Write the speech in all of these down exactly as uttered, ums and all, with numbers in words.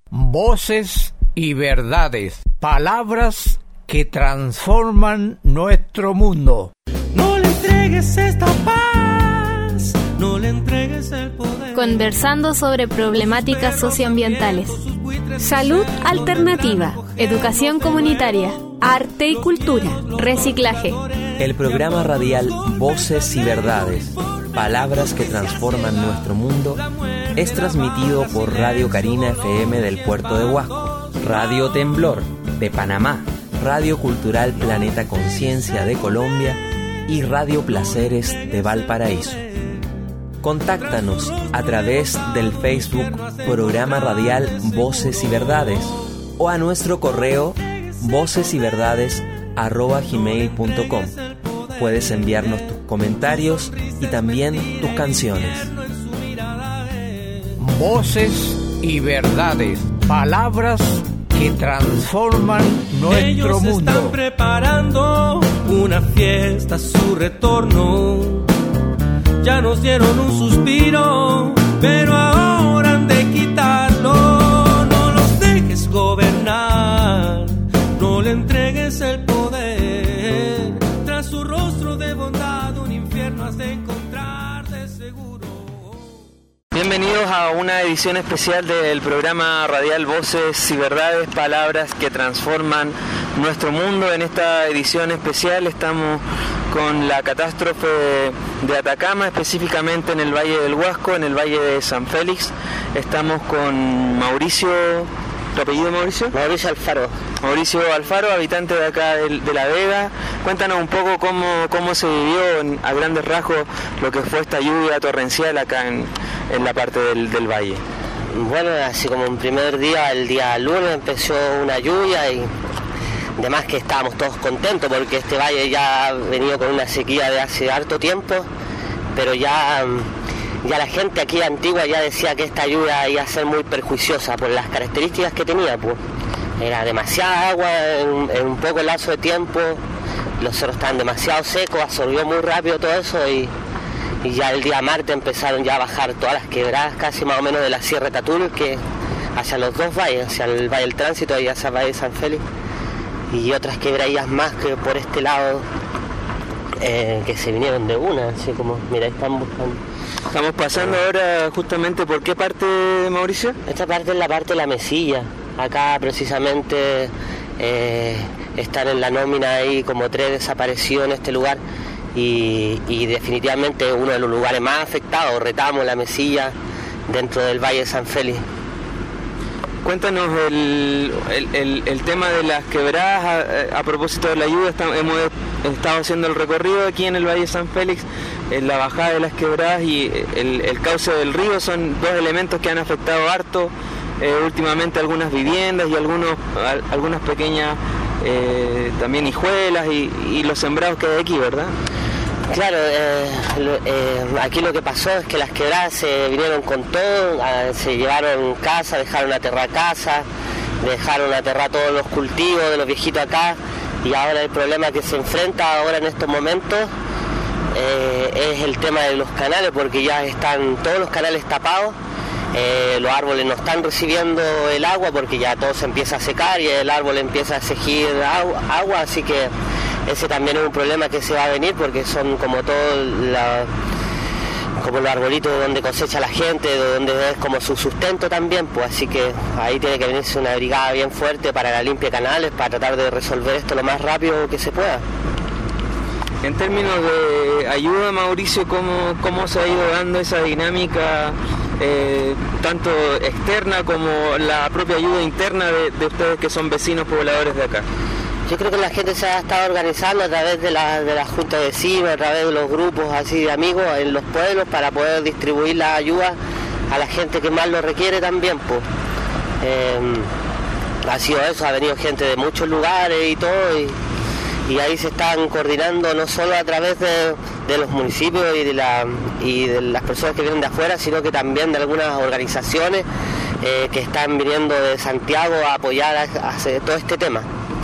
Voces y verdades, palabras que transforman nuestro mundo. No le entregues esta paz, no le entregues el poder. Conversando sobre problemáticas socioambientales, salud alternativa, educación comunitaria, arte y cultura, reciclaje. El programa radial Voces y Verdades, palabras que transforman nuestro mundo, es transmitido por Radio Carina F M del Puerto de Huasco, Radio Temblor de Panamá, Radio Cultural Planeta Conciencia de Colombia y Radio Placeres de Valparaíso. Contáctanos a través del Facebook Programa Radial Voces y Verdades o a nuestro correo vocesyverdades arroba gmail punto com. Puedes enviarnos tus comentarios y también tus canciones. Voces y verdades, palabras que transforman nuestro Ellos mundo. Están preparando una fiesta a su retorno. Ya nos dieron un suspiro, pero ahora han de quitarlo. No los dejes gobernar, no le entregues el poder. Tras su rostro de bondad un infierno has de encontrar de seguro. Bienvenidos a una edición especial del programa radial Voces y Verdades, palabras que transforman nuestro mundo. En esta edición especial estamos con la catástrofe de Atacama, específicamente en el Valle del Huasco, en el Valle de San Félix. Estamos con Mauricio. ¿Tu apellido, Mauricio? Mauricio Alfaro. Mauricio Alfaro, habitante de acá de, de La Vega. Cuéntanos un poco cómo, cómo se vivió en, a grandes rasgos lo que fue esta lluvia torrencial acá en, en la parte del, del valle. Bueno, así como un primer día, el día lunes empezó una lluvia y además que estábamos todos contentos porque este valle ya ha venido con una sequía de hace harto tiempo, pero ya... Ya la gente aquí antigua ya decía que esta lluvia iba a ser muy perjuiciosa por las características que tenía, pues. Era demasiada agua en, en un poco lapso de tiempo, los cerros estaban demasiado secos, absorbió muy rápido todo eso y, y ya el día martes empezaron ya a bajar todas las quebradas casi más o menos de la Sierra de Tatul, que hacia los dos valles, hacia el Valle del Tránsito y hacia el Valle de San Félix, y otras quebradillas más que por este lado eh, que se vinieron de una, así como, mira, ahí están buscando. Estamos pasando ahora justamente por qué parte, Mauricio? Esta parte es la parte de la Mesilla. Acá precisamente eh, están en la nómina ahí como tres desaparecidos en este lugar y, y definitivamente uno de los lugares más afectados, Retamo, la Mesilla, dentro del Valle de San Félix. Cuéntanos el, el, el, el tema de las quebradas a, a propósito de la lluvia. Estamos, hemos estado haciendo el recorrido aquí en el Valle de San Félix, en la bajada de las quebradas y el, el cauce del río son dos elementos que han afectado harto eh, últimamente algunas viviendas y algunos a, algunas pequeñas eh, también hijuelas y, y los sembrados que hay aquí, ¿verdad? Claro, eh, eh, aquí lo que pasó es que las quebradas se vinieron con todo, eh, se llevaron casa, dejaron aterrar casa, dejaron aterrar todos los cultivos de los viejitos acá y ahora el problema que se enfrenta ahora en estos momentos eh, es el tema de los canales, porque ya están todos los canales tapados, eh, los árboles no están recibiendo el agua porque ya todo se empieza a secar y el árbol empieza a exigir agua, agua así que ese también es un problema que se va a venir porque son como todos la, como los arbolitos de donde cosecha la gente, de donde es como su sustento también, pues así que ahí tiene que venirse una brigada bien fuerte para la limpia de canales, para tratar de resolver esto lo más rápido que se pueda. En términos de ayuda, Mauricio, ¿cómo, cómo se ha ido dando esa dinámica eh, tanto externa como la propia ayuda interna de, de ustedes que son vecinos pobladores de acá? Yo creo que la gente se ha estado organizando a través de la, de la junta de vecinos, a través de los grupos así de amigos en los pueblos para poder distribuir la ayuda a la gente que más lo requiere también, pues. Eh, ha sido eso, ha venido gente de muchos lugares y todo, y, y ahí se están coordinando no solo a través de, de los municipios y de, la, y de las personas que vienen de afuera, sino que también de algunas organizaciones eh, que están viniendo de Santiago a apoyar a, a todo este tema.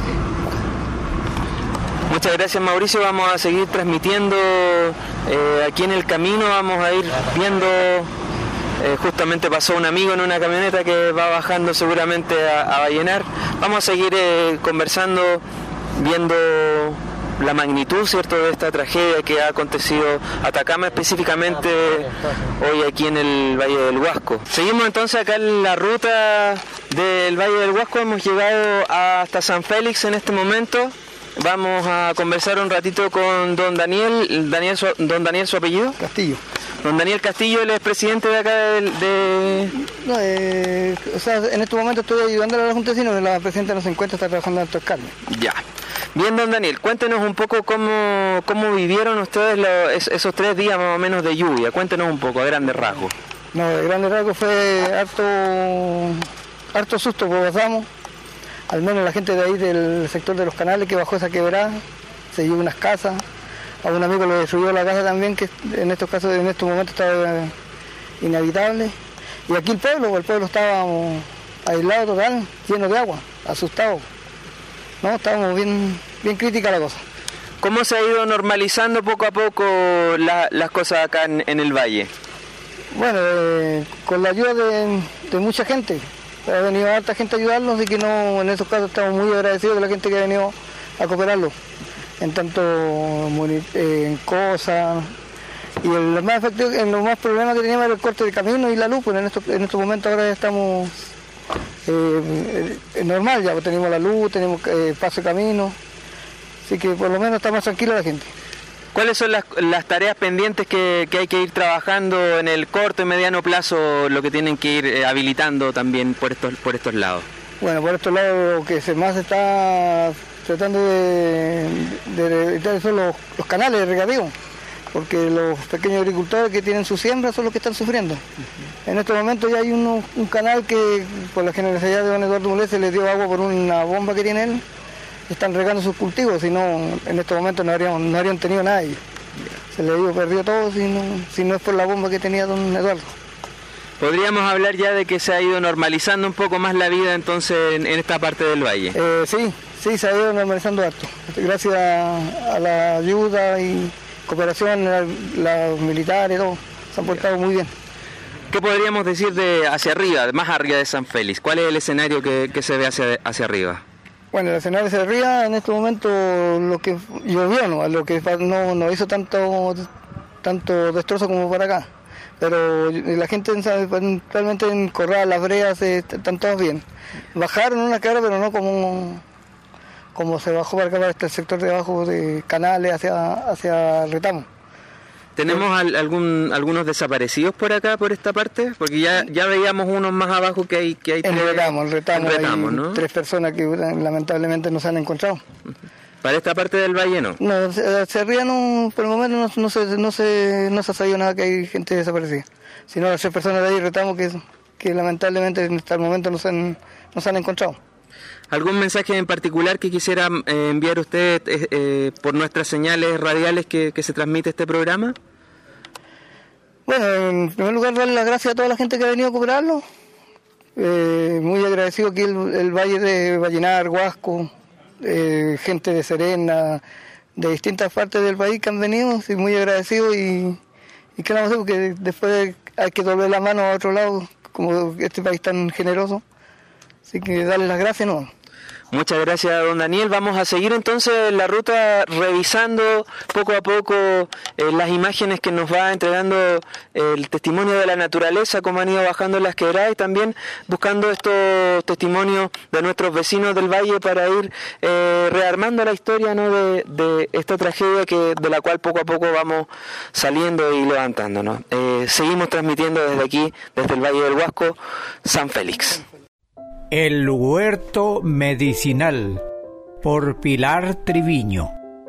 Muchas gracias, Mauricio. Vamos a seguir transmitiendo eh, aquí en el camino, vamos a ir viendo Eh, justamente pasó un amigo en una camioneta que va bajando seguramente a, a Vallenar. Vamos a seguir eh, conversando, viendo la magnitud, ¿cierto?, de esta tragedia que ha acontecido Atacama, específicamente hoy aquí en el Valle del Huasco. Seguimos entonces acá en la ruta del Valle del Huasco, hemos llegado hasta San Félix en este momento. Vamos a conversar un ratito con don Daniel, Daniel su, don Daniel, ¿su apellido? Castillo. Don Daniel Castillo, él es presidente de acá de... de... No, eh, o sea, en este momento estoy ayudando a la Junta de Vecinos, la presidenta no se encuentra, está trabajando en Alto Carmen. Ya. Bien, don Daniel, cuéntenos un poco cómo, cómo vivieron ustedes los, esos tres días más o menos de lluvia. Cuéntenos un poco, a grandes rasgos. No, de grandes rasgos fue harto, harto susto que pasamos. Al menos la gente de ahí del sector de los canales que bajó esa quebrada, se llevó unas casas. A un amigo le destruyó la casa también, que en estos casos, en estos momentos estaba inhabitable. Y aquí el pueblo, el pueblo estaba aislado total, lleno de agua, asustado. No, estábamos bien, bien crítica la cosa. ¿Cómo se ha ido normalizando poco a poco la, las cosas acá en, en el valle? Bueno, eh, con la ayuda de, de mucha gente. Ha venido harta gente a ayudarnos y que no, en esos casos estamos muy agradecidos de la gente que ha venido a cooperarlo. En tanto eh, en cosas. Y el más efectivo, en los más problemas que teníamos era el corte de camino y la luz, pues en estos, en estos momentos ahora ya estamos eh, eh, normal, ya tenemos la luz, tenemos eh, paso de camino, así que por lo menos está más tranquila la gente. ¿Cuáles son las, las tareas pendientes que, que hay que ir trabajando en el corto y mediano plazo, lo que tienen que ir eh, habilitando también por estos, por estos lados? Bueno, por estos lados lo que se más está tratando de, de evitar son los, los canales de regadío, porque los pequeños agricultores que tienen su siembra son los que están sufriendo. Uh-huh. En estos momentos ya hay uno, un canal que por la Generalidad de don Eduardo Mulé se le dio agua por una bomba que tiene él. Están regando sus cultivos, si no, en estos momentos no habrían, no habrían tenido nada. Se le dio perdido todo si no, si no es por la bomba que tenía don Eduardo. ¿Podríamos hablar ya de que se ha ido normalizando un poco más la vida entonces en, en esta parte del valle? Eh, sí, sí, se ha ido normalizando harto. Gracias a, a la ayuda y cooperación, los militares, todo, se han portado muy bien. ¿Qué podríamos decir de hacia arriba, más arriba de San Félix? ¿Cuál es el escenario que, que se ve hacia, hacia arriba? Bueno, el escenario se ría en este momento lo que llovió, ¿no? Lo que no, no hizo tanto tanto destrozo como para acá. Pero la gente realmente en Corral, Las Breas, eh, están todos bien. Bajaron una cara, pero no como, como se bajó para acá, para este sector de abajo de Canales hacia, hacia Retamo. ¿Tenemos al, algún, algunos desaparecidos por acá, por esta parte? Porque ya, ya veíamos unos más abajo que hay... Que hay en tres, Retamo, en Retamo, en Retamo hay ¿no? tres personas que lamentablemente no se han encontrado. ¿Para esta parte del valle no? No, Cerría no, por el momento no, no, se, no, se, no se ha sabido nada que hay gente desaparecida. Sino las tres personas de ahí Retamo que, que lamentablemente hasta el momento no se han, no se han encontrado. ¿Algún mensaje en particular que quisiera eh, enviar usted eh, eh, por nuestras señales radiales que, que se transmite este programa? Bueno, en primer lugar darle las gracias a toda la gente que ha venido a cooperarlo. Eh, muy agradecido aquí el, el Valle de Vallenar, Huasco, eh, gente de Serena, de distintas partes del país que han venido, sí, muy agradecido y, y qué vamos a hacer porque después hay que doblar la mano a otro lado, como este país tan generoso. Así que darle las gracias, ¿no? Muchas gracias, don Daniel. Vamos a seguir entonces la ruta revisando poco a poco eh, las imágenes que nos va entregando eh, el testimonio de la naturaleza, cómo han ido bajando las quebradas y también buscando estos testimonios de nuestros vecinos del valle para ir eh, rearmando la historia, ¿no?, de, de esta tragedia que de la cual poco a poco vamos saliendo y levantándonos. Eh, seguimos transmitiendo desde aquí, desde el Valle del Huasco, San Félix. El huerto medicinal, por Pilar Triviño.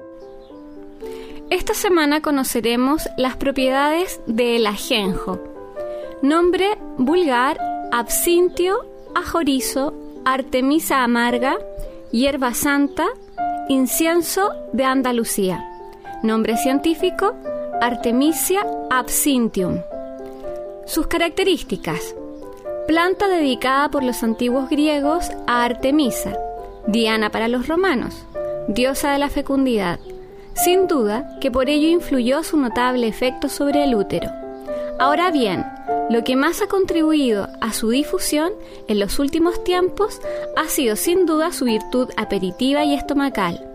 Esta semana conoceremos las propiedades del ajenjo, nombre vulgar absintio, ajorizo, artemisa amarga, hierba santa, incienso de Andalucía. Nombre científico, Artemisia absinthium. Sus características: planta dedicada por los antiguos griegos a Artemisa, Diana para los romanos, diosa de la fecundidad. Sin duda que por ello influyó su notable efecto sobre el útero. Ahora bien, Lo que más ha contribuido a su difusión en los últimos tiempos ha sido sin duda su virtud aperitiva y estomacal.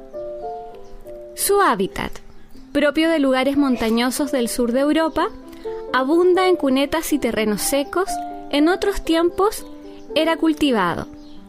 Su hábitat, propio de lugares montañosos del sur de Europa, abunda en cunetas y terrenos secos. En otros tiempos era cultivado.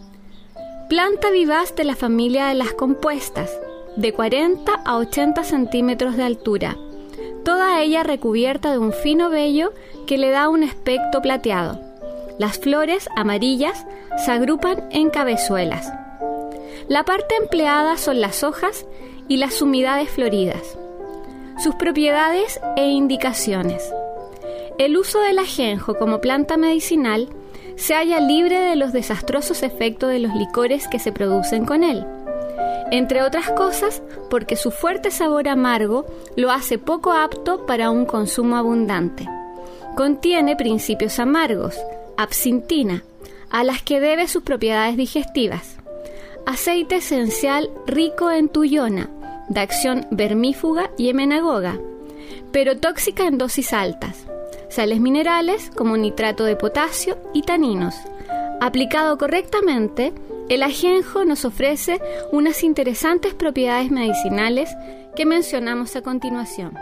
Planta vivaz de la familia de las compuestas, de cuarenta a ochenta centímetros de altura, toda ella recubierta de un fino vello que le da un aspecto plateado. Las flores, amarillas, se agrupan en cabezuelas. La parte empleada son las hojas y las sumidades floridas. Sus propiedades e indicaciones. El uso del ajenjo como planta medicinal se halla libre de los desastrosos efectos de los licores que se producen con él. Entre otras cosas, porque su fuerte sabor amargo lo hace poco apto para un consumo abundante. Contiene principios amargos, absintina, a las que debe sus propiedades digestivas. Aceite esencial rico en tuyona, de acción vermífuga y emenagoga, pero tóxica en dosis altas. Sales minerales como nitrato de potasio y taninos. Aplicado correctamente, el ajenjo nos ofrece unas interesantes propiedades medicinales que mencionamos a continuación.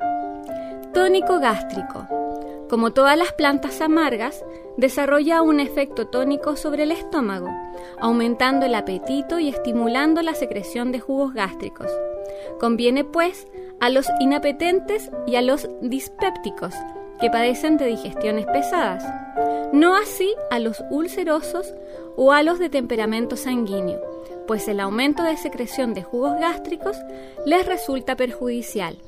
Tónico gástrico. Como todas las plantas amargas, desarrolla un efecto tónico sobre el estómago, aumentando el apetito y estimulando la secreción de jugos gástricos. Conviene, pues, a los inapetentes y a los dispépticos, que padecen de digestiones pesadas, no así a los ulcerosos o a los de temperamento sanguíneo, pues el aumento de secreción de jugos gástricos les resulta perjudicial.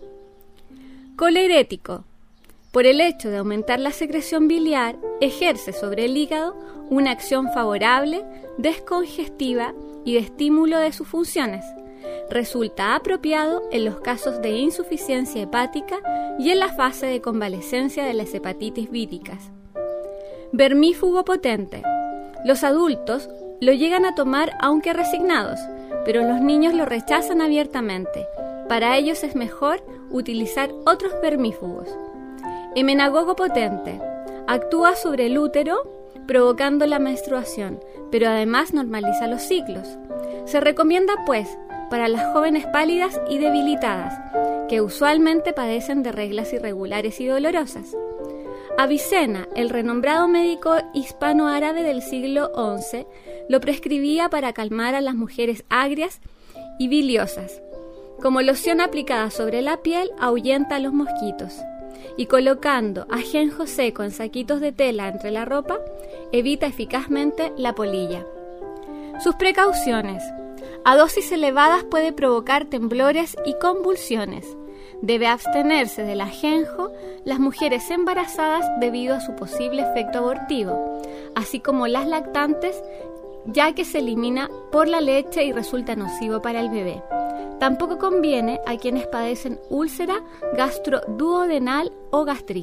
Colerético. Por el hecho de aumentar la secreción biliar, ejerce sobre el hígado una acción favorable, descongestiva y de estímulo de sus funciones. Resulta apropiado en los casos de insuficiencia hepática y en la fase de convalecencia de las hepatitis víricas. Vermífugo potente. Los adultos lo llegan a tomar aunque resignados, pero los niños lo rechazan abiertamente. Para ellos es mejor utilizar otros vermífugos. Emenagogo potente. Actúa sobre el útero provocando la menstruación, pero además normaliza los ciclos. Se recomienda, pues, para las jóvenes pálidas y debilitadas, que usualmente padecen de reglas irregulares y dolorosas. Avicena, el renombrado médico hispano-árabe del siglo once, lo prescribía para calmar a las mujeres agrias y biliosas. Como loción aplicada sobre la piel, ahuyenta a los mosquitos. Y colocando ajenjo seco en saquitos de tela entre la ropa, evita eficazmente la polilla. Sus precauciones. A dosis elevadas puede provocar temblores y convulsiones. Debe abstenerse del ajenjo las mujeres embarazadas debido a su posible efecto abortivo, así como las lactantes, ya que se elimina por la leche y resulta nocivo para el bebé. Tampoco conviene a quienes padecen úlcera gastroduodenal o gastritis.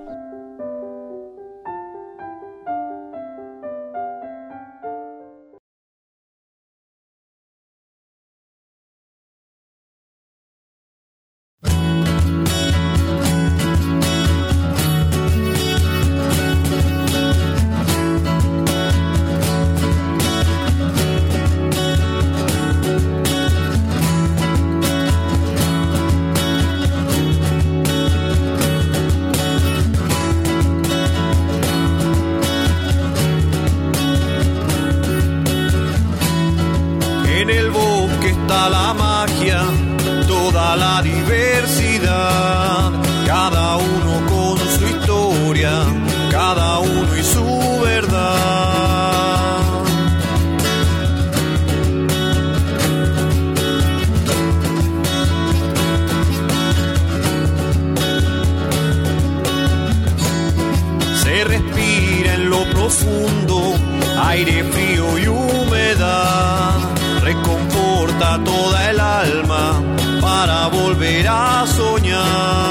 Aire frío y humedad reconforta toda el alma para volver a soñar.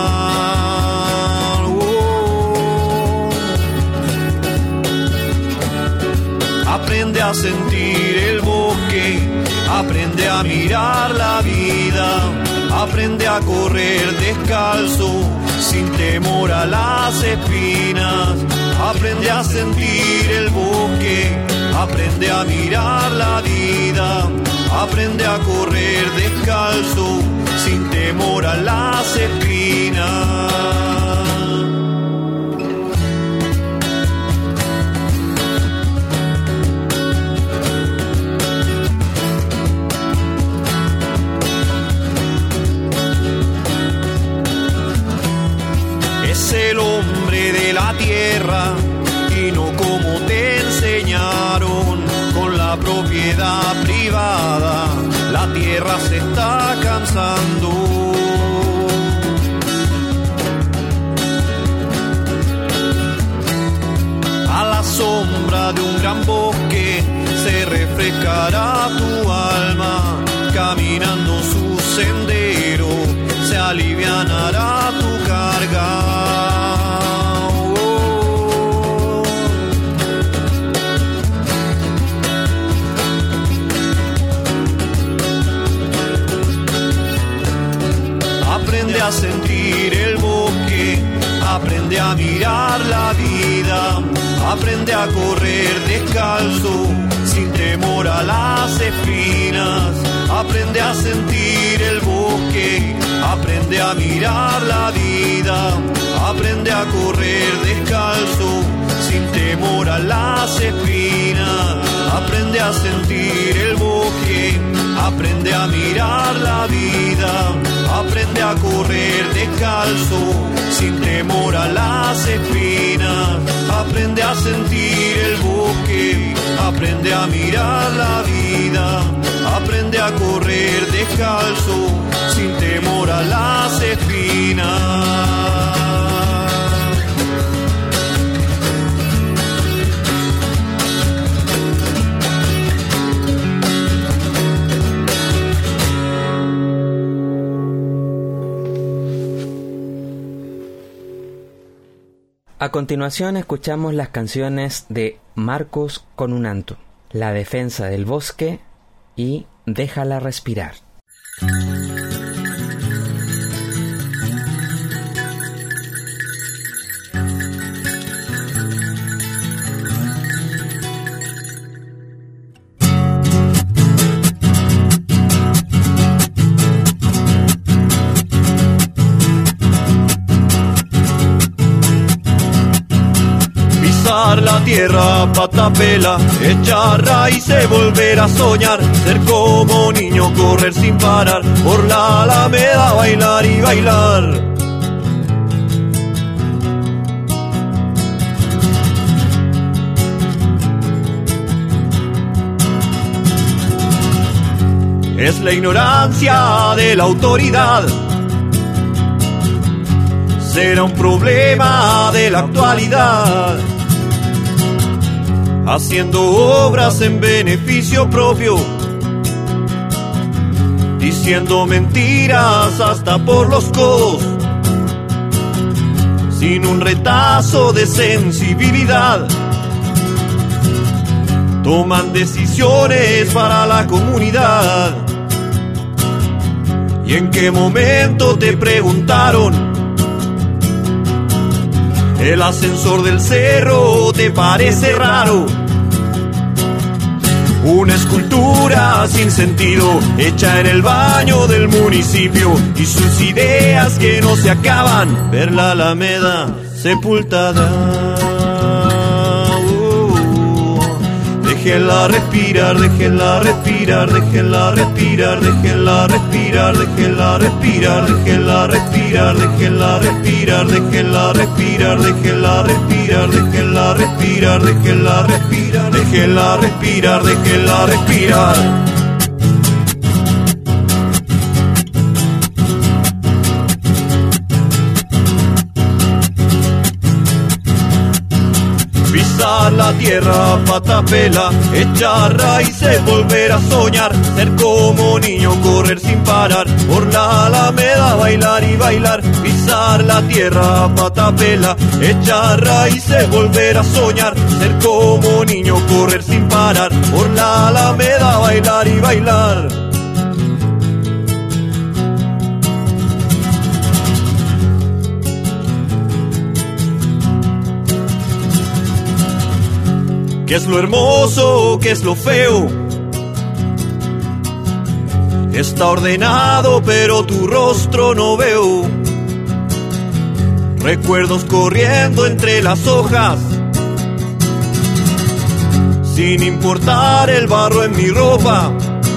Oh. Aprende a sentir el bosque, aprende a mirar la vida, aprende a correr descalzo sin temor a las espinas. aprende a sentir el bosque, aprende a mirar la vida, aprende a correr descalzo, sin temor a las espinas. Es el hombre de la tierra y no como te enseñaron con la propiedad privada. La tierra se está cansando. A la sombra de un gran bosque se refrescará tu alma, caminando su sendero se alivianará tu carga. Aprende a sentir el bosque, aprende a mirar la vida, aprende a correr descalzo, sin temor a las espinas. Aprende a sentir el bosque, aprende a mirar la vida, aprende a correr descalzo, sin temor a las espinas. Aprende a sentir el bosque, aprende a mirar la vida, aprende a correr descalzo, sin temor a las espinas. Aprende a sentir el bosque, aprende a mirar la vida, aprende a correr descalzo, sin temor a las espinas. A continuación escuchamos las canciones de Marcos Conunanto, La defensa del bosque y Déjala respirar. La tierra patapela, echar raíces, volver a soñar, ser como niño, correr sin parar, por la alameda bailar y bailar. Es la ignorancia de la autoridad, será un problema de la actualidad, haciendo obras en beneficio propio, diciendo mentiras hasta por los codos, sin un retazo de sensibilidad. Toman decisiones para la comunidad. ¿Y en qué momento te preguntaron? ¿El ascensor del cerro te parece raro? Una escultura sin sentido, hecha en el baño del municipio, y sus ideas que no se acaban, ver la alameda sepultada. Déjenla respirar, déjenla respirar, déjenla respirar, déjenla respirar, déjenla respirar, déjenla respirar, déjenla respirar, déjenla respirar, déjenla respirar, déjenla respirar, déjenla respirar, déjenla respirar, déjenla respirar. La tierra patapela, echar raíces, volver a soñar, ser como niño, correr sin parar, por la alameda bailar y bailar, pisar la tierra patapela, echar raíces, volver a soñar, ser como niño, correr sin parar, por la alameda bailar y bailar. ¿Qué es lo hermoso? ¿Qué es lo feo? Está ordenado, pero tu rostro no veo. Recuerdos corriendo entre las hojas, sin importar el barro en mi ropa.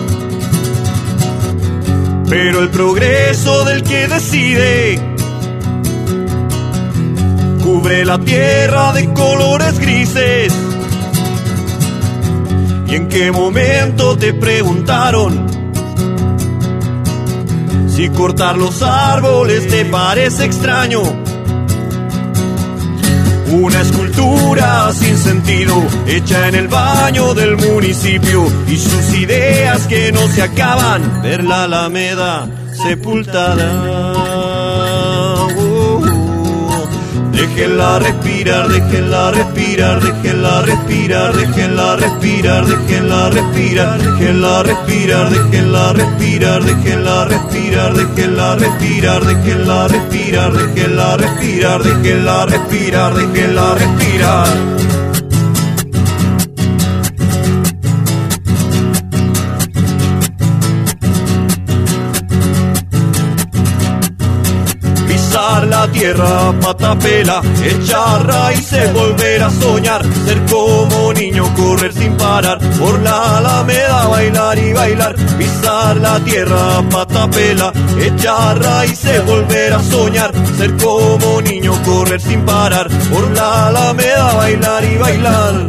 Pero el progreso del que decide cubre la tierra de colores grises. ¿Y en qué momento te preguntaron si cortar los árboles te parece extraño? Una escultura sin sentido, hecha en el baño del municipio, y sus ideas que no se acaban, ver la Alameda sepultada. Déjenla respirar, déjenla respirar, déjenla respirar, déjenla respirar, déjenla respirar, déjenla respirar, déjenla respirar, déjenla respirar, déjenla respirar, déjenla respirar, déjenla respirar, déjenla respirar, déjenla respirar. La tierra, patapela, echar raíces, volver a soñar, ser como niño, correr sin parar, por la Alameda bailar y bailar, pisar la tierra, patapela, echar raíces, volver a soñar, ser como niño, correr sin parar, por la Alameda bailar y bailar.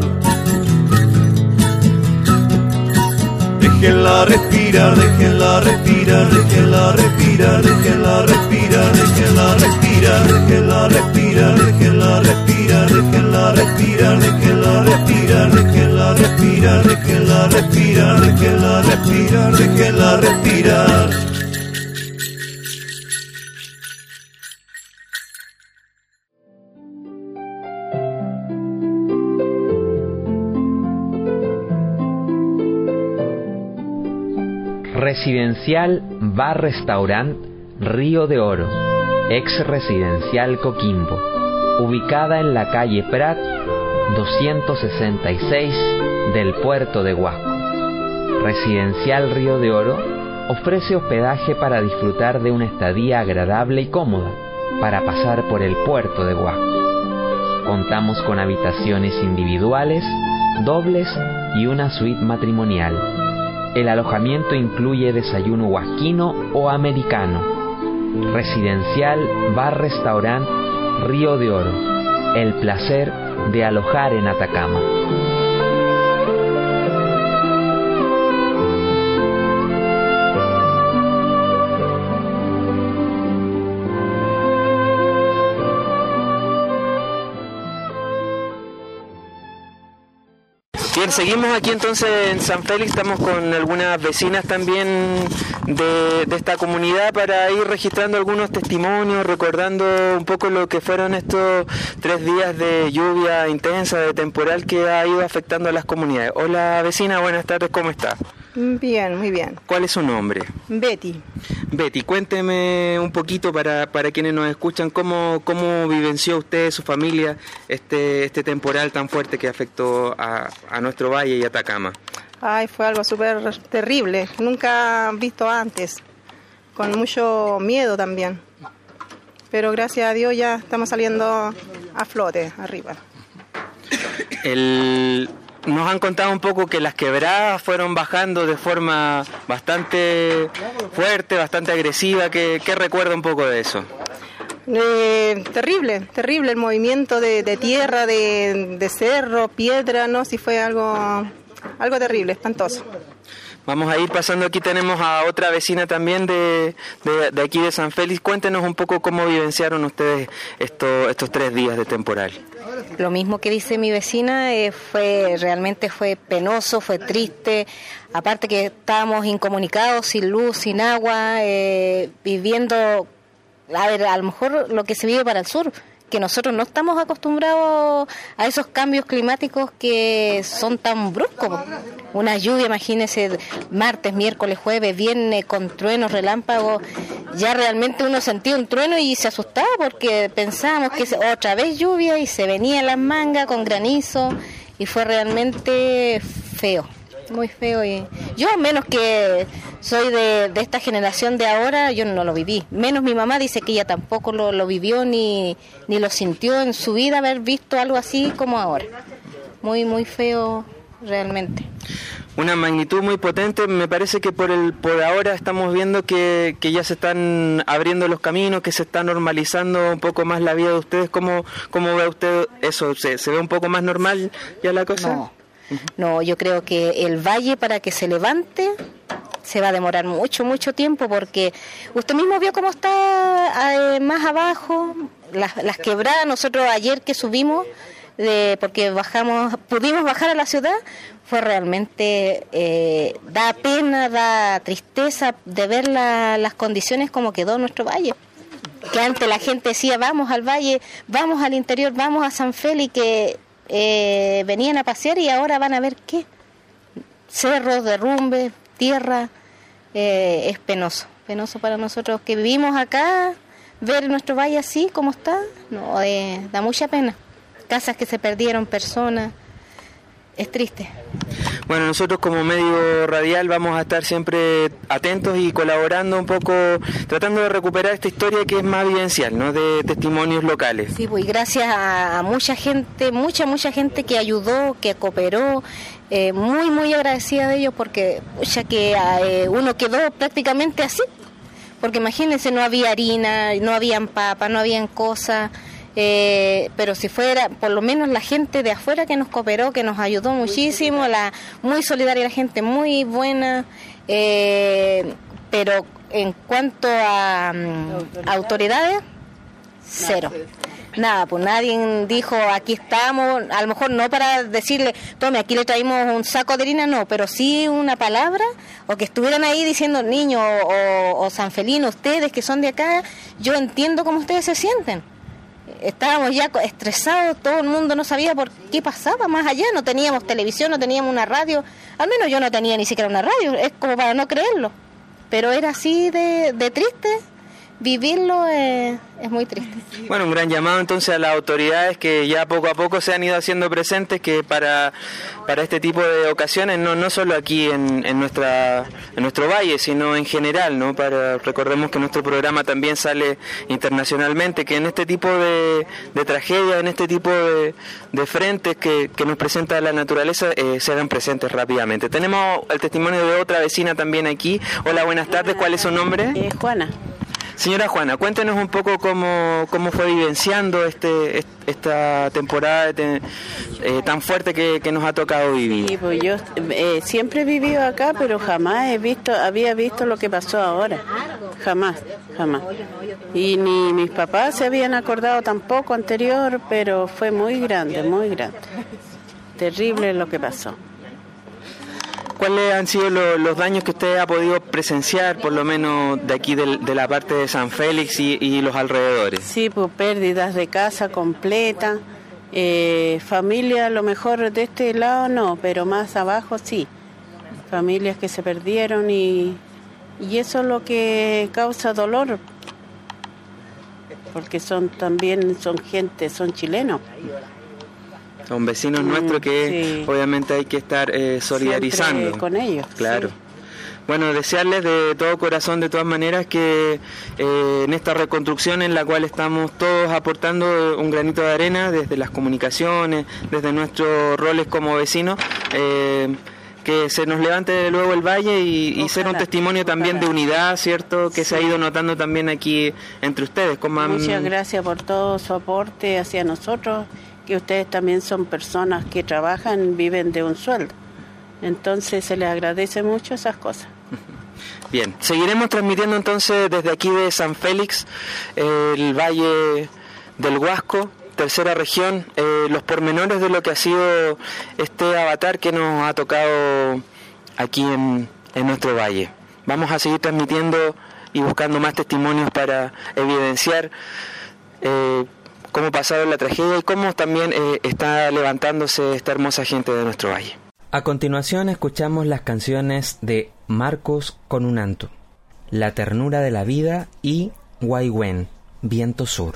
Déjenla respirar, déjenla respirar, déjenla respirar, déjenla respirar, déjenla respirar, déjenla respirar, déjenla respirar, déjenla respirar, déjenla respirar, déjenla respirar, déjenla respirar, déjenla respirar, déjenla respirar. Residencial Bar Restaurant Río de Oro, ex residencial Coquimbo, ubicada en la calle Prat doscientos sesenta y seis del puerto de Huasco. Residencial Río de Oro ofrece hospedaje para disfrutar de una estadía agradable y cómoda para pasar por el puerto de Huasco. Contamos con habitaciones individuales, dobles y una suite matrimonial. El alojamiento incluye desayuno huasquino o americano. Residencial Bar Restaurant Río de Oro, el placer de alojar en Atacama. Bien, seguimos aquí entonces en San Félix, estamos con algunas vecinas también de, de esta comunidad para ir registrando algunos testimonios, recordando un poco lo que fueron estos tres días de lluvia intensa, de temporal que ha ido afectando a las comunidades. Hola vecina, buenas tardes, ¿cómo está? Bien, muy bien. ¿Cuál es su nombre? Betty. Betty, cuénteme un poquito para, para quienes nos escuchan, ¿cómo, cómo vivenció usted, su familia, este, este temporal tan fuerte que afectó a, a nuestro valle y Atacama? Ay, fue algo súper terrible, nunca visto antes, con mucho miedo también. Pero gracias a Dios ya estamos saliendo a flote, arriba. El... Nos han contado un poco que las quebradas fueron bajando de forma bastante fuerte, bastante agresiva. ¿Qué, qué recuerda un poco de eso? Eh, terrible, terrible el movimiento de, de tierra, de, de cerro, piedra, ¿no? Sí fue algo, algo terrible, espantoso. Vamos a ir pasando, aquí tenemos a otra vecina también de, de, de aquí de San Félix. Cuéntenos un poco cómo vivenciaron ustedes esto, estos tres días de temporal. Lo mismo que dice mi vecina, eh, fue realmente fue penoso, fue triste, aparte que estábamos incomunicados, sin luz, sin agua, eh, viviendo, a ver, a lo mejor lo que se vive para el sur, que nosotros no estamos acostumbrados a esos cambios climáticos que son tan bruscos. Una lluvia, imagínese, martes, miércoles, jueves, viernes, con truenos, relámpagos, ya realmente uno sentía un trueno y se asustaba porque pensábamos que otra vez lluvia y se venía las mangas con granizo y fue realmente feo, muy feo. Y yo, menos que soy de, de esta generación de ahora, yo no lo viví. Menos mi mamá dice que ella tampoco lo, lo vivió ni, ni lo sintió en su vida haber visto algo así como ahora. Muy, muy feo realmente. Una magnitud muy potente. Me parece que por el por ahora estamos viendo que, que ya se están abriendo los caminos, que se está normalizando un poco más la vida de ustedes. ¿Cómo, cómo ve usted eso? ¿Se, se ve un poco más normal ya la cosa? No, no, yo creo que el valle, para que se levante, se va a demorar mucho, mucho tiempo, porque usted mismo vio cómo está eh, más abajo, las, las quebradas. Nosotros ayer que subimos, de, porque bajamos, pudimos bajar a la ciudad, fue realmente, eh, da pena, da tristeza de ver la, las condiciones como quedó nuestro valle. Que antes la gente decía, vamos al valle, vamos al interior, vamos a San Félix, que eh, venían a pasear, y ahora van a ver qué. Cerros, derrumbes, tierra, eh, es penoso, penoso para nosotros que vivimos acá, ver nuestro valle así como está, no, eh, da mucha pena. Casas que se perdieron, personas, es triste. Bueno, nosotros como medio radial vamos a estar siempre atentos y colaborando un poco, tratando de recuperar esta historia que es más vivencial, ¿no? De testimonios locales. Sí, pues gracias a, a mucha gente, mucha, mucha gente que ayudó, que cooperó, eh, muy, muy agradecida de ellos, porque ya que eh, uno quedó prácticamente así, porque imagínense, no había harina, no habían papas, no habían cosas. Eh, pero si fuera por lo menos la gente de afuera que nos cooperó, que nos ayudó muchísimo, la muy solidaria, la gente muy buena, eh, pero en cuanto a, um, a autoridades, cero. Nada, pues nadie dijo aquí estamos, a lo mejor no para decirle, tome, aquí le traímos un saco de harina, no, pero sí una palabra, o que estuvieran ahí diciendo, niños o, o sanfelinos, ustedes que son de acá, yo entiendo cómo ustedes se sienten. Estábamos ya estresados, todo el mundo no sabía por qué pasaba más allá, no teníamos televisión, no teníamos una radio, al menos yo no tenía ni siquiera una radio, es como para no creerlo, pero era así de, de triste, vivirlo eh, es muy triste. Bueno, un gran llamado entonces a las autoridades que ya poco a poco se han ido haciendo presentes, que para para este tipo de ocasiones, no no solo aquí en, en nuestra en nuestro valle, sino en general, ¿no? Para recordemos que nuestro programa también sale internacionalmente, que en este tipo de, de tragedia, en este tipo de, de frentes que, que nos presenta la naturaleza, eh, se hagan presentes rápidamente. Tenemos el testimonio de otra vecina también aquí. Hola, buenas tardes. ¿Cuál es su nombre? Eh, Juana. Señora Juana, cuéntenos un poco cómo, cómo fue vivenciando este esta temporada de, eh, tan fuerte que, que nos ha tocado vivir. Sí, pues yo eh, siempre he vivido acá, pero jamás he visto, había visto lo que pasó ahora. Jamás, jamás. Y ni mis papás se habían acordado tampoco anterior, pero fue muy grande, muy grande. Terrible lo que pasó. ¿Cuáles han sido lo, los daños que usted ha podido presenciar, por lo menos de aquí de, de la parte de San Félix y, y los alrededores? Sí, pues pérdidas de casa completa, eh, familia a lo mejor de este lado no, pero más abajo sí. Familias que se perdieron y, y eso es lo que causa dolor, porque son también, son gente, son chilenos. Son vecinos mm, nuestros que sí. Obviamente hay que estar eh, solidarizando. Siempre con ellos. Claro. Sí. Bueno, desearles de todo corazón, de todas maneras, que eh, en esta reconstrucción en la cual estamos todos aportando un granito de arena, desde las comunicaciones, desde nuestros roles como vecinos, eh, que se nos levante de luego el valle y, y ser un testimonio también ojalá. De unidad, ¿cierto? Que sí. Se ha ido notando también aquí entre ustedes. Como Muchas han... gracias por todo su aporte hacia nosotros, que ustedes también son personas que trabajan, viven de un sueldo. Entonces se les agradece mucho esas cosas. Bien, seguiremos transmitiendo entonces desde aquí de San Félix, eh, el Valle del Huasco, tercera región, eh, los pormenores de lo que ha sido este avatar que nos ha tocado aquí en, en nuestro valle. Vamos a seguir transmitiendo y buscando más testimonios para evidenciar eh, cómo pasaron la tragedia y cómo también eh, está levantándose esta hermosa gente de nuestro valle. A continuación escuchamos las canciones de Marcos Conunantu, La ternura de la vida y Guaywen, Viento Sur.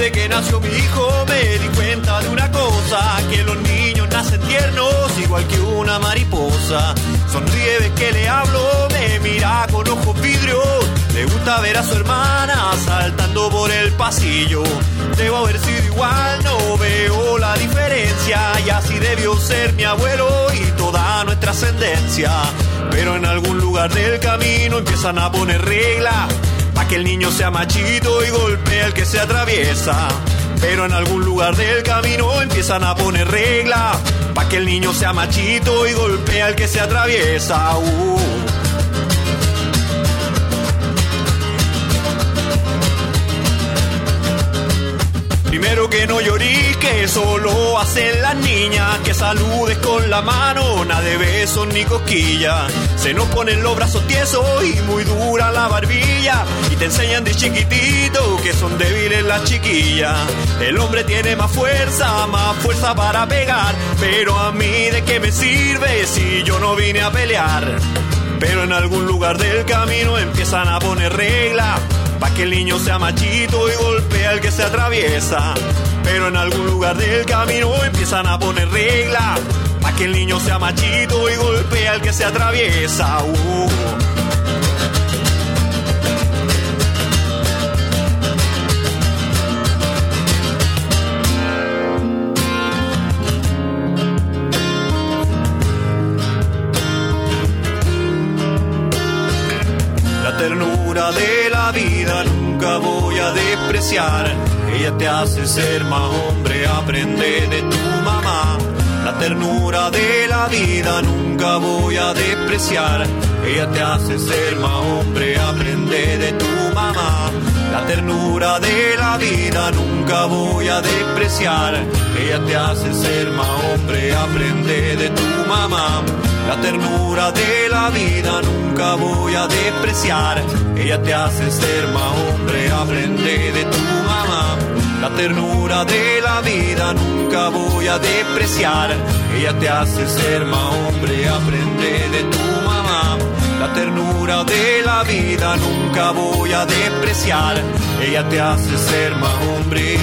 Desde que nació mi hijo me di cuenta de una cosa, que los niños nacen tiernos igual que una mariposa. Sonríe, ves que le hablo, me mira con ojos vidrios. Le gusta ver a su hermana saltando por el pasillo. Debo haber sido igual, no veo la diferencia. Y así debió ser mi abuelo y toda nuestra ascendencia. Pero en algún lugar del camino empiezan a poner reglas, pa' que el niño sea machito y golpee al que se atraviesa. Pero en algún lugar del camino empiezan a poner reglas, pa' que el niño sea machito y golpee al que se atraviesa. Uh. Primero que no llorís, que eso lo hacen las niñas, que saludes con la mano, nada de besos ni cosquillas. Se nos ponen los brazos tiesos y muy dura la barbilla, y te enseñan de chiquitito que son débiles las chiquillas. El hombre tiene más fuerza, más fuerza para pegar, pero a mí de qué me sirve si yo no vine a pelear. Pero en algún lugar del camino empiezan a poner reglas, pa' que el niño sea machito y golpea al que se atraviesa. Pero en algún lugar del camino empiezan a poner reglas, pa' que el niño sea machito y golpea al que se atraviesa. Uh. La ternura de la vida nunca voy a despreciar. Ella te hace ser más hombre, aprende de tu mamá. La ternura de la vida nunca voy a despreciar. Ella te hace ser más hombre, aprende de tu mamá. La ternura de la vida nunca voy a despreciar. Ella te hace ser más hombre, aprende de tu mamá. La ternura de la vida nunca voy a despreciar. Ella te hace ser más hombre, aprende de tu mamá. La ternura de la vida nunca voy a despreciar. Ella te hace ser más hombre, aprende de tu mamá. La ternura de la vida nunca voy a despreciar. Ella te hace ser más hombre.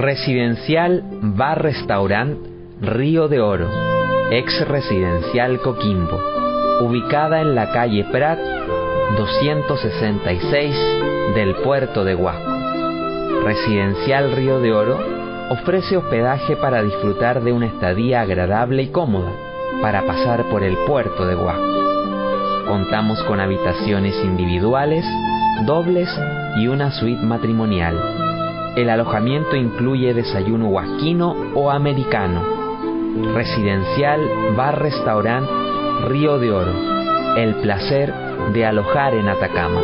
Residencial Bar Restaurant Río de Oro, ex residencial Coquimbo, ubicada en la calle Prat doscientos sesenta y seis del puerto de Huasco. Residencial Río de Oro ofrece hospedaje para disfrutar de una estadía agradable y cómoda para pasar por el puerto de Huasco. Contamos con habitaciones individuales, dobles y una suite matrimonial. El alojamiento incluye desayuno huasquino o americano. Residencial Bar Restaurant Río de Oro, el placer de alojar en Atacama.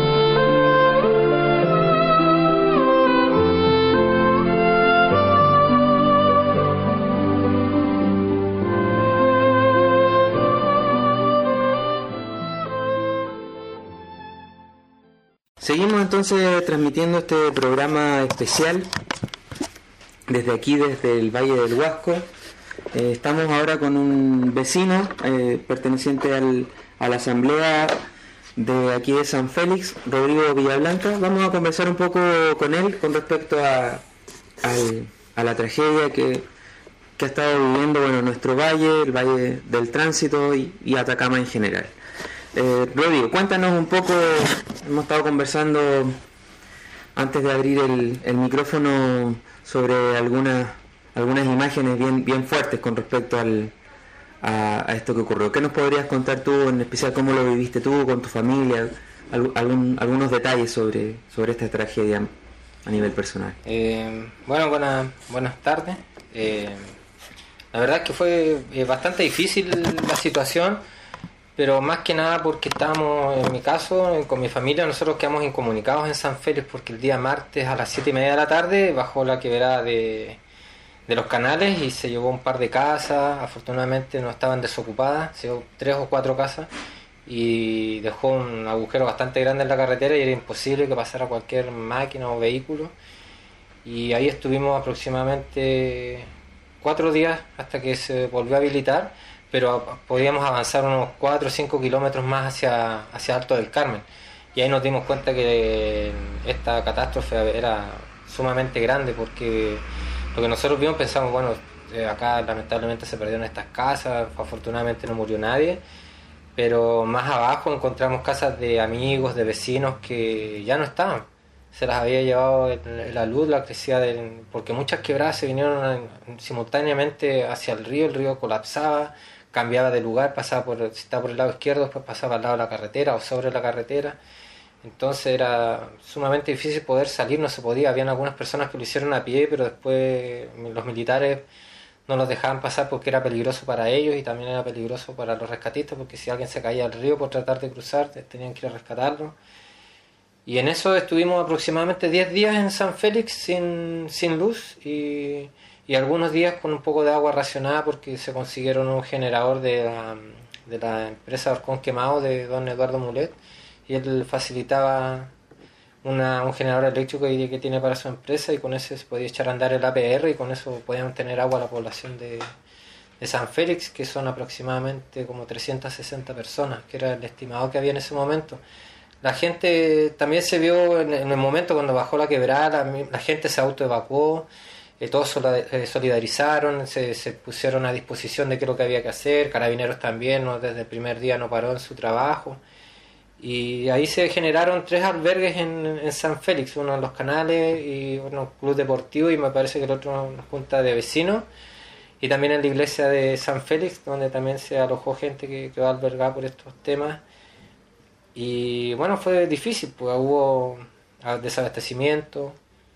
Seguimos entonces transmitiendo este programa especial desde aquí, desde el Valle del Huasco. Eh, estamos ahora con un vecino eh, perteneciente al, a la asamblea de aquí de San Félix, Rodrigo Villablanca. Vamos a conversar un poco con él con respecto a, al, a la tragedia que, que ha estado viviendo bueno, nuestro valle, el Valle del Tránsito y, y Atacama en general. Eh, Rodrigo, cuéntanos un poco, hemos estado conversando antes de abrir el, el micrófono sobre algunas algunas imágenes bien bien fuertes con respecto al, a, a esto que ocurrió. ¿Qué nos podrías contar tú, en especial cómo lo viviste tú con tu familia? Algún, algunos detalles sobre, sobre esta tragedia a nivel personal. Eh, bueno, buenas buenas tardes. Eh, la verdad es que fue eh, bastante difícil la situación, pero más que nada porque estábamos, en mi caso, con mi familia, nosotros quedamos incomunicados en San Félix porque el día martes a las siete y media de la tarde bajó la quebrada de, de los canales y se llevó un par de casas. Afortunadamente no estaban desocupadas, se llevó tres o cuatro casas y dejó un agujero bastante grande en la carretera y era imposible que pasara cualquier máquina o vehículo. Y ahí estuvimos aproximadamente cuatro días hasta que se volvió a habilitar, pero podíamos avanzar unos cuatro o cinco kilómetros más hacia, hacia Alto del Carmen. Y ahí nos dimos cuenta que esta catástrofe era sumamente grande, porque lo que nosotros vimos pensamos, bueno, acá lamentablemente se perdieron estas casas, afortunadamente no murió nadie, pero más abajo encontramos casas de amigos, de vecinos que ya no estaban. Se las había llevado la luz, la crecida, del, porque muchas quebradas se vinieron simultáneamente hacia el río, el río colapsaba, cambiaba de lugar, pasaba por, si estaba por el lado izquierdo, después pasaba al lado de la carretera o sobre la carretera. Entonces era sumamente difícil poder salir, no se podía. Habían algunas personas que lo hicieron a pie, pero después los militares no los dejaban pasar porque era peligroso para ellos y también era peligroso para los rescatistas, porque si alguien se caía al río por tratar de cruzar, tenían que ir a rescatarlo. Y en eso estuvimos aproximadamente diez días en San Félix sin, sin luz y... y algunos días con un poco de agua racionada porque se consiguieron un generador de la, de la empresa Horcón Quemado de don Eduardo Mulet, y él facilitaba una, un generador eléctrico que, que tiene para su empresa, y con ese se podía echar a andar el A P R y con eso podían tener agua a la población de, de San Félix, que son aproximadamente como trescientas sesenta personas, que era el estimado que había en ese momento. La gente también se vio en, en el momento cuando bajó la quebrada, la, la gente se autoevacuó. Eh, todos solidarizaron, se, se pusieron a disposición de qué es lo que había que hacer. Carabineros también, ¿no? Desde el primer día no paró en su trabajo, y ahí se generaron tres albergues en, en San Félix, uno en Los Canales y uno en Club Deportivo, y me parece que el otro en una junta de vecinos, y también en la iglesia de San Félix, donde también se alojó gente que, que va a albergar por estos temas. Y bueno, fue difícil, pues hubo desabastecimiento.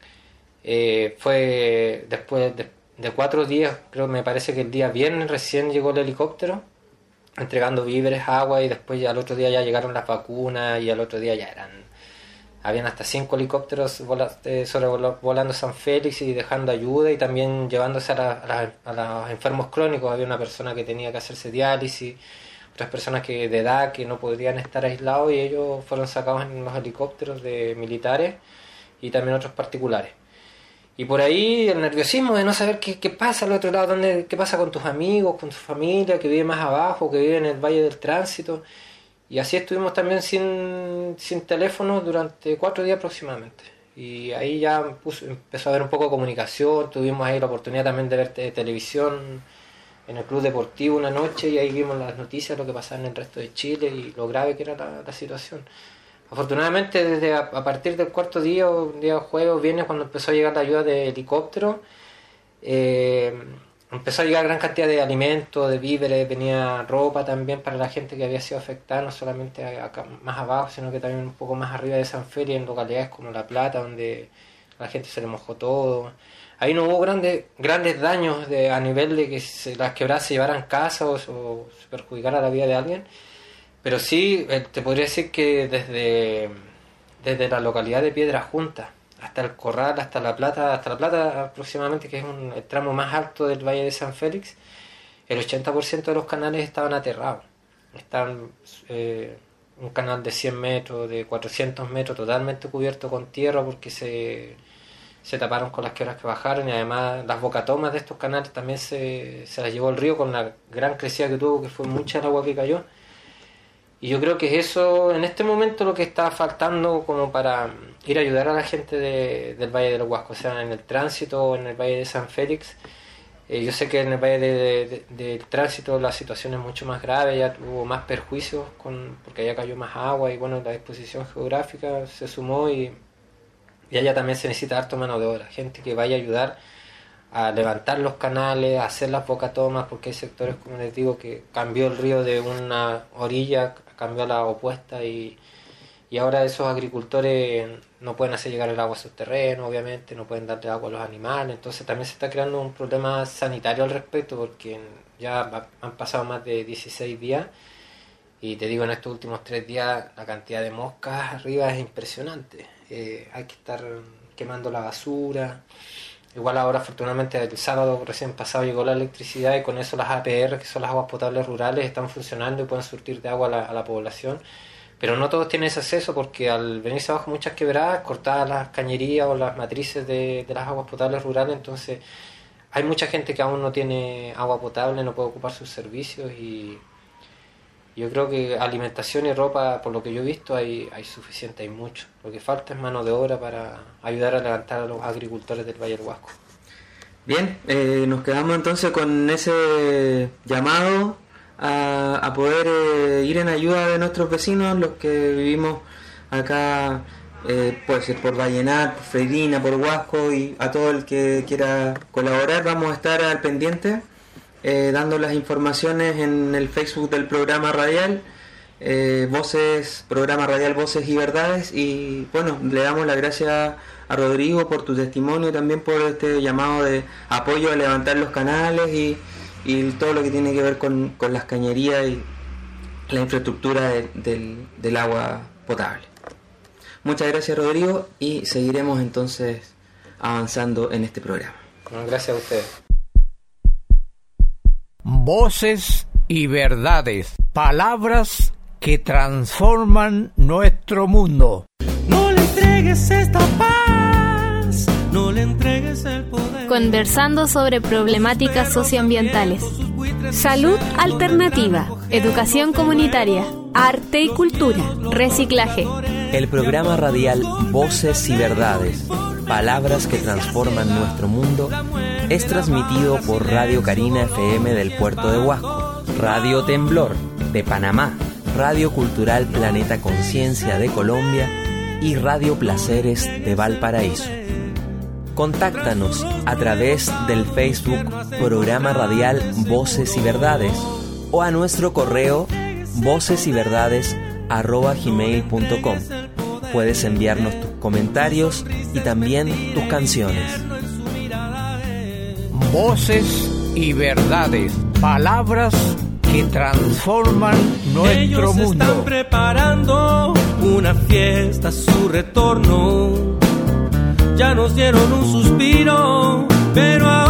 Eh, fue después de, de cuatro días, creo, me parece que el día viernes recién llegó el helicóptero entregando víveres, agua, y después ya al otro día ya llegaron las vacunas, y al otro día ya eran habían hasta cinco helicópteros vola, eh, sobrevolando San Félix y dejando ayuda, y también llevándose a, la, a, la, a los enfermos crónicos. Había una persona que tenía que hacerse diálisis, otras personas que de edad que no podrían estar aislados, y ellos fueron sacados en los helicópteros de militares y también otros particulares. Y por ahí el nerviosismo de no saber qué, qué pasa al otro lado, dónde, qué pasa con tus amigos, con tu familia que vive más abajo, que vive en el Valle del Tránsito. Y así estuvimos también sin, sin teléfono durante cuatro días aproximadamente. Y ahí ya puso, empezó a haber un poco de comunicación, tuvimos ahí la oportunidad también de ver te- televisión en el club deportivo una noche y ahí vimos las noticias, lo que pasaba en el resto de Chile y lo grave que era la, la situación. Afortunadamente desde a, a partir del cuarto día, o día jueves, viernes, cuando empezó a llegar la ayuda de helicóptero, eh, empezó a llegar gran cantidad de alimentos, de víveres, venía ropa también para la gente que había sido afectada, no solamente acá más abajo, sino que también un poco más arriba de San Félix, en localidades como La Plata, donde la gente se le mojó todo. Ahí no hubo grandes grandes daños de, a nivel de que se, las quebradas se llevaran casas o, o se perjudicara la vida de alguien, pero sí eh, te podría decir que desde, desde la localidad de Piedra Junta hasta el Corral, hasta La Plata, hasta La Plata aproximadamente, que es un, el tramo más alto del Valle de San Félix, el ochenta por ciento de los canales estaban aterrados. Están eh, un canal de cien metros, de cuatrocientos metros, totalmente cubierto con tierra porque se, se taparon con las quebras que bajaron, y además las bocatomas de estos canales también se, se las llevó el río con la gran crecida que tuvo, que fue mucha el agua que cayó. Y yo creo que es eso en este momento lo que está faltando como para ir a ayudar a la gente de, del Valle del Huasco, o sea, en el tránsito, en el Valle de San Félix. Eh, yo sé que en el Valle de, de, de, del Tránsito la situación es mucho más grave, ya hubo más perjuicios con, porque allá cayó más agua y bueno, la disposición geográfica se sumó y, y allá también se necesita harto mano de obra, gente que vaya a ayudar a levantar los canales, a hacer las bocatomas, porque hay sectores, como les digo, que cambió el río de una orilla, cambió a la opuesta y, y ahora esos agricultores no pueden hacer llegar el agua a sus terrenos, obviamente, no pueden darle agua a los animales, entonces también se está creando un problema sanitario al respecto, porque ya han pasado más de dieciséis días y te digo, en estos últimos tres días la cantidad de moscas arriba es impresionante. Eh, hay que estar quemando la basura. Igual ahora, afortunadamente, el sábado recién pasado llegó la electricidad y con eso las A P R, que son las aguas potables rurales, están funcionando y pueden surtir de agua a la, a la población. Pero no todos tienen ese acceso porque al venirse abajo muchas quebradas, cortadas las cañerías o las matrices de, de las aguas potables rurales, entonces hay mucha gente que aún no tiene agua potable, no puede ocupar sus servicios y yo creo que alimentación y ropa, por lo que yo he visto, hay, hay suficiente, hay mucho. Lo que falta es mano de obra para ayudar a levantar a los agricultores del Valle del Huasco. Bien, eh, nos quedamos entonces con ese llamado a, a poder eh, ir en ayuda de nuestros vecinos, los que vivimos acá, eh, puede ser por Vallenar, por Freirina, por Huasco, y a todo el que quiera colaborar. Vamos a estar al pendiente. Eh, dando las informaciones en el Facebook del programa radial, eh, Voces, programa radial Voces y Verdades, y bueno, le damos las gracias a Rodrigo por tu testimonio y también por este llamado de apoyo a levantar los canales y, y todo lo que tiene que ver con, con las cañerías y la infraestructura de, del, del agua potable. Muchas gracias, Rodrigo, y seguiremos entonces avanzando en este programa. Bueno, gracias a ustedes. Voces y verdades, palabras que transforman nuestro mundo. No le entregues esta paz, no le entregues el poder. Conversando sobre problemáticas socioambientales, salud alternativa, educación comunitaria, arte y cultura, reciclaje. El programa radial Voces y Verdades, palabras que transforman nuestro mundo, es transmitido por Radio Carina F M del Puerto de Huasco, Radio Temblor de Panamá, Radio Cultural Planeta Conciencia de Colombia y Radio Placeres de Valparaíso. Contáctanos a través del Facebook Programa Radial Voces y Verdades o a nuestro correo vocesyverdades arroba gmail punto com. Puedes enviarnos tus comentarios y también tus canciones. Voces y verdades, palabras que transforman nuestro Ellos mundo. Están preparando una fiesta a su retorno. Ya nos dieron un suspiro, pero ahora